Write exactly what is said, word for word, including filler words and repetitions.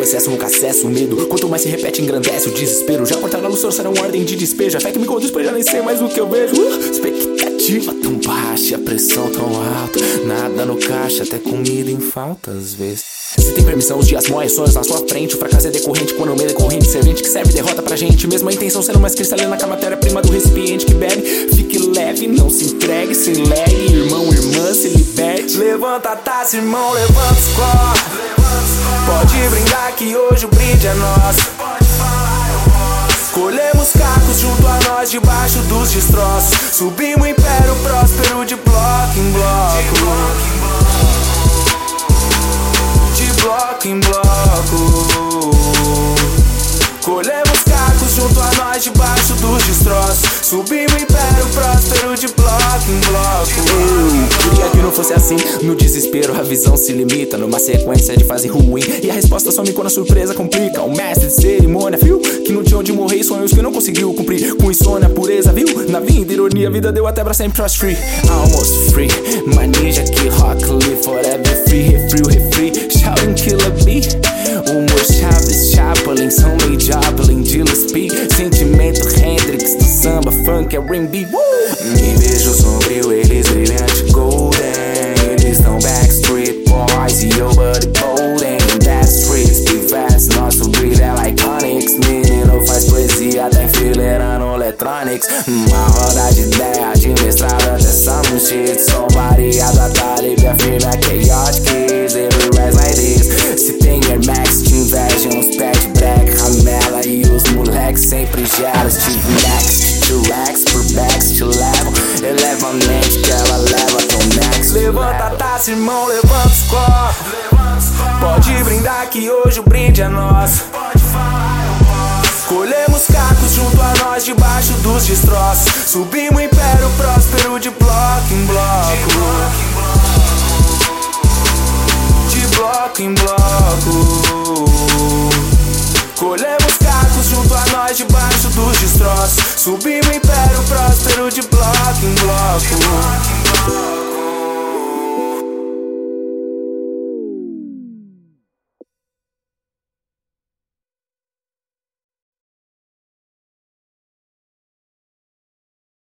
excesso, nunca cessa o medo. Quanto mais se repete, engrandece o desespero. Já cortaram a luz, trouxeram ordem de despejo. A fé que me conduz pra já nem sei mais o que eu vejo. uh, Expectativa tão baixa, a pressão tão alta. Nada no caixa, até comida em falta às vezes. Se tem permissão, os dias moem, sonhos na sua frente. O fracasso é decorrente quando o medo é corrente. Servente que serve derrota pra gente. Mesmo a intenção sendo mais cristalina que a matéria-prima do recipiente que bebe. Fique leve, não se entregue, se legue. Irmão, irmã, se liberte. Levanta a taça, irmão, levanta o score. Pode brindar que hoje o brinde é nosso. Colhemos cacos junto a nós debaixo dos destroços. Subimos o império próspero de bloco em bloco. Bloco em bloco. Colhemos cacos junto a nós debaixo dos destroços. Subimos o império próspero de bloco em bloco. Eu queria que não fosse assim. No desespero a visão se limita numa sequência de fase ruim. E a resposta some quando a surpresa complica. O mestre de cerimônia, viu? Que não tinha onde morrer, sonhos que não conseguiu cumprir. Com insônia, pureza, viu? Na vida, ironia, a vida deu até pra sempre trust free. Almost free, my ninja que rock, live forever free. Refri, refri, shouting killer bee. Humor Chaves, Chaplin, São meio Joplin, Gillespie. Sentimento Hendrix do samba, funk é R and B. Me vejo sombrio, eles brilhante golden. Eles tão Backstreet Boys e eu buddy golden. That streets be fast, nosso brilho é iconics. Menino faz poesia, tá enfileirando electronics. Uma roda de ideia, administrada até some shit. Som variado, a talibia firme, a chaotic kids. Every rise like this. Se tem Air Max, te invejam os pés de black, ramela e os moleques sempre gelos. Tive next, to Rex, por backs te levam. Eleva a mente que ela leva tão next. Levanta a taça, irmão, levanta os copos. Pode brindar que hoje o brinde é nosso. Colhemos cacos junto a nós debaixo dos destroços. Subimos o império próspero de bloco em bloco. De bloco em bloco. Colhemos cacos junto a nós debaixo dos destroços. Subimos o império próspero de bloco em bloco.